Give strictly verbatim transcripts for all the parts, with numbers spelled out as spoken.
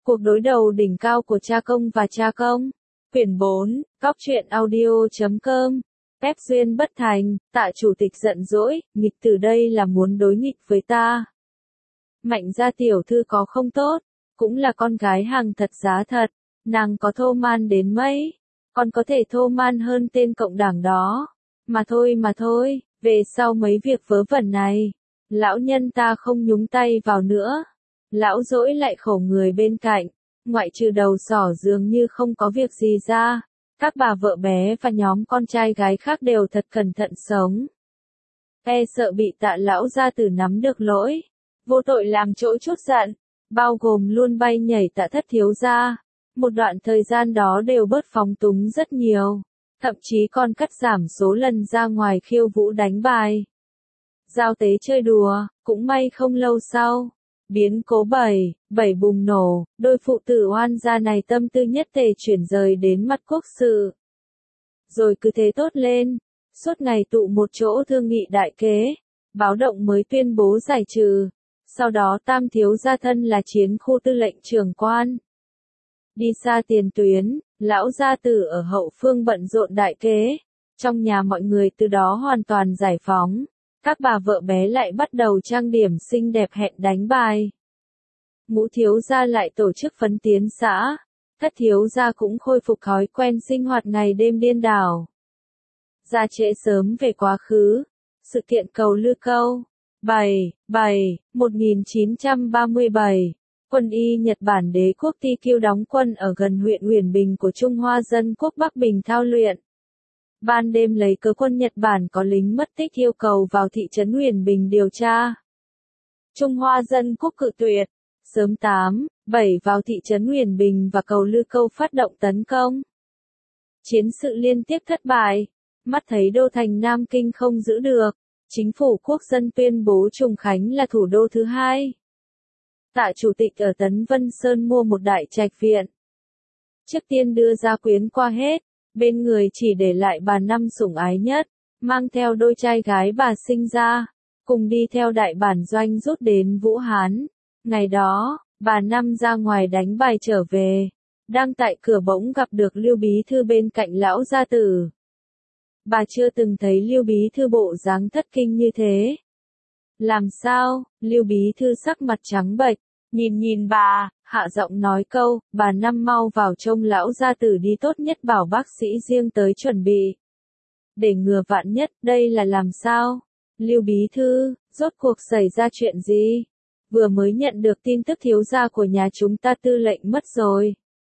Cuộc đối đầu đỉnh cao của cha công và cha công. Quyển bốn, Cóc truyện audio chấm com. Phép duyên bất thành, Tạ chủ tịch giận dỗi, nghịch từ đây là muốn đối nghịch với ta. Mạnh gia tiểu thư có không tốt, cũng là con gái hàng thật giá thật, nàng có thô man đến mấy, còn có thể thô man hơn tên cộng đảng đó. Mà thôi mà thôi, về sau mấy việc vớ vẩn này, lão nhân ta không nhúng tay vào nữa. Lão dỗi lại khổ người bên cạnh, ngoại trừ đầu sỏ dường như không có việc gì ra. Các bà vợ bé và nhóm con trai gái khác đều thật cẩn thận sống. E sợ bị Tạ lão gia tử nắm được lỗi, vô tội làm chỗ chút giận, bao gồm luôn bay nhảy Tạ thất thiếu gia. Một đoạn thời gian đó đều bớt phóng túng rất nhiều, thậm chí còn cắt giảm số lần ra ngoài khiêu vũ đánh bài. Giao tế chơi đùa, cũng may không lâu sau. Biến cố bảy, bảy bùng nổ, đôi phụ tử oan gia này tâm tư nhất tề chuyển rời đến mặt quốc sự. Rồi cứ thế tốt lên, suốt ngày tụ một chỗ thương nghị đại kế, báo động mới tuyên bố giải trừ. Sau đó tam thiếu gia thân là chiến khu tư lệnh trưởng quan. Đi xa tiền tuyến, lão gia tử ở hậu phương bận rộn đại kế, trong nhà mọi người từ đó hoàn toàn giải phóng. Các bà vợ bé lại bắt đầu trang điểm xinh đẹp hẹn đánh bài. Ngũ thiếu gia lại tổ chức phấn tiến xã. Thất thiếu gia cũng khôi phục thói quen sinh hoạt ngày đêm điên đảo. Ra trễ sớm về quá khứ. Sự kiện cầu Lư Câu. bảy, bảy, một nghìn chín trăm ba mươi bảy. Quân y Nhật Bản đế quốc Ti Kiêu đóng quân ở gần huyện Uyển Bình của Trung Hoa Dân Quốc Bắc Bình thao luyện. Ban đêm lấy cớ quân Nhật Bản có lính mất tích yêu cầu vào thị trấn Uyển Bình điều tra. Trung Hoa Dân Quốc cự tuyệt. Sớm tám, bảy vào thị trấn Uyển Bình và cầu Lư Câu phát động tấn công. Chiến sự liên tiếp thất bại. Mắt thấy đô thành Nam Kinh không giữ được. Chính phủ quốc dân tuyên bố Trùng Khánh là thủ đô thứ hai. Tạ chủ tịch ở Tấn Vân Sơn mua một đại trạch viện. Trước tiên đưa gia quyến qua hết. Bên người chỉ để lại bà Năm sủng ái nhất, mang theo đôi trai gái bà sinh ra, cùng đi theo đại bản doanh rút đến Vũ Hán. Ngày đó, bà Năm ra ngoài đánh bài trở về, đang tại cửa bỗng gặp được Lưu Bí Thư bên cạnh lão gia tử. Bà chưa từng thấy Lưu Bí Thư bộ dáng thất kinh như thế. Làm sao? Lưu Bí Thư sắc mặt trắng bệch, nhìn nhìn bà, hạ giọng nói câu, bà Năm mau vào trông lão gia tử đi, tốt nhất bảo bác sĩ riêng tới chuẩn bị. Để ngừa vạn nhất, đây là làm sao? Lưu Bí Thư, rốt cuộc xảy ra chuyện gì? Vừa mới nhận được tin tức thiếu gia của nhà chúng ta tư lệnh mất rồi.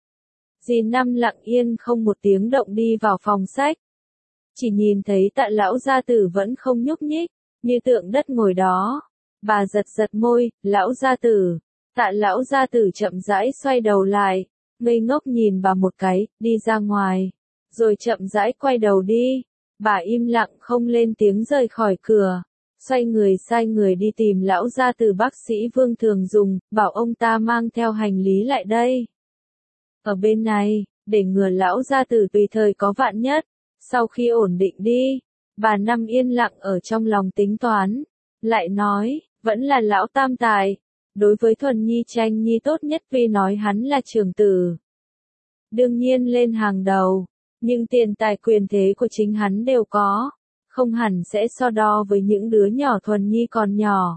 Dì Năm lặng yên không một tiếng động đi vào phòng sách. Chỉ nhìn thấy Tạ lão gia tử vẫn không nhúc nhích, như tượng đất ngồi đó. Bà giật giật môi, lão gia tử. Tạ lão gia tử chậm rãi xoay đầu lại, ngây ngốc nhìn bà một cái, đi ra ngoài, rồi chậm rãi quay đầu đi. Bà im lặng không lên tiếng rời khỏi cửa, xoay người sai người đi tìm lão gia tử bác sĩ Vương Thường Dùng, bảo ông ta mang theo hành lý lại đây. Ở bên này, để ngừa lão gia tử tùy thời có vạn nhất. Sau khi ổn định đi, bà Năm yên lặng ở trong lòng tính toán, lại nói, vẫn là lão tam tài. Đối với Thuần Nhi tranh nhi tốt nhất vì nói hắn là trưởng tử. Đương nhiên lên hàng đầu, nhưng tiền tài quyền thế của chính hắn đều có, không hẳn sẽ so đo với những đứa nhỏ Thuần Nhi còn nhỏ.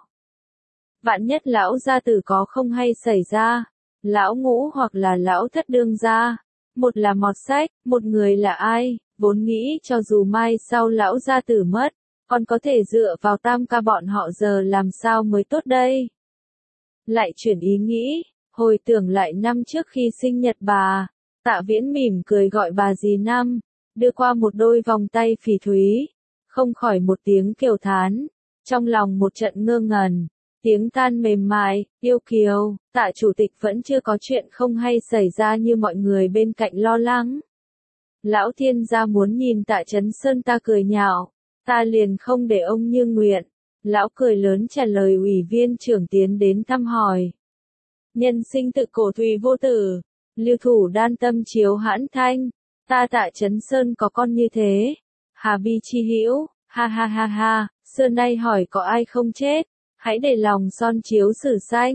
Vạn nhất lão gia tử có không hay xảy ra, lão ngũ hoặc là lão thất đương gia, một là mọt sách, một người là ai, vốn nghĩ cho dù mai sau lão gia tử mất, còn có thể dựa vào tam ca bọn họ giờ làm sao mới tốt đây. Lại chuyển ý nghĩ, hồi tưởng lại năm trước khi sinh nhật bà, Tạ Viễn mỉm cười gọi bà dì Năm, đưa qua một đôi vòng tay phỉ thúy, không khỏi một tiếng kêu thán, trong lòng một trận ngơ ngẩn, tiếng than mềm mại, yêu kiều. Tạ chủ tịch vẫn chưa có chuyện không hay xảy ra như mọi người bên cạnh lo lắng. Lão thiên gia muốn nhìn Tạ Chấn Sơn ta cười nhạo, ta liền không để ông như nguyện. Lão cười lớn trả lời ủy viên trưởng tiến đến thăm hỏi. Nhân sinh tự cổ thùy vô tử, lưu thủ đan tâm chiếu hãn thanh, ta Tạ Chấn Sơn có con như thế. Hà bi chi hữu, ha ha ha ha, xưa nay hỏi có ai không chết, hãy để lòng son chiếu sử xanh,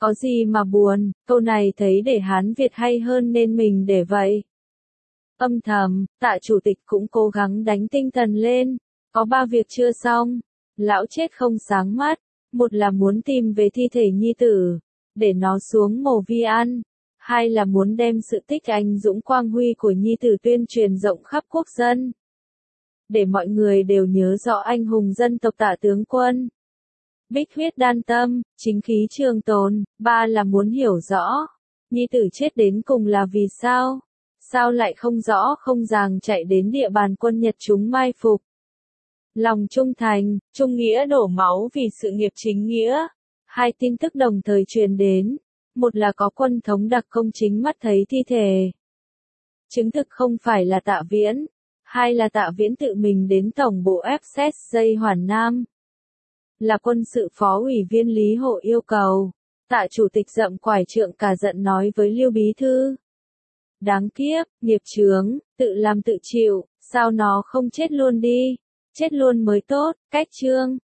Có gì mà buồn, câu này thấy để Hán Việt hay hơn nên mình để vậy. Âm thầm, Tạ chủ tịch cũng cố gắng đánh tinh thần lên, có ba việc chưa xong. Lão chết không sáng mắt, một là muốn tìm về thi thể nhi tử, để nó xuống mồ vi ăn. Hai là muốn đem sự tích anh dũng quang huy của nhi tử tuyên truyền rộng khắp quốc dân. Để mọi người đều nhớ rõ anh hùng dân tộc Tạ tướng quân. Bích huyết đan tâm, chính khí trường tồn. Ba là muốn hiểu rõ, nhi tử chết đến cùng là vì sao? Sao lại không rõ không ràng chạy đến địa bàn quân Nhật chúng mai phục? Lòng trung thành, trung nghĩa đổ máu vì sự nghiệp chính nghĩa. Hai tin tức đồng thời truyền đến. Một là có quân thống đặc công chính mắt thấy thi thể. Chứng thực không phải là Tạ Viễn. Hai là Tạ Viễn tự mình đến tổng bộ ép ét dây Hoàn Nam. Là quân sự phó ủy viên Lý Hộ yêu cầu. Tạ chủ tịch dậm quải trượng cả giận nói với Lưu Bí Thư. Đáng kiếp, nghiệp chướng, tự làm tự chịu, sao nó không chết luôn đi? Chết luôn mới tốt, cách chương.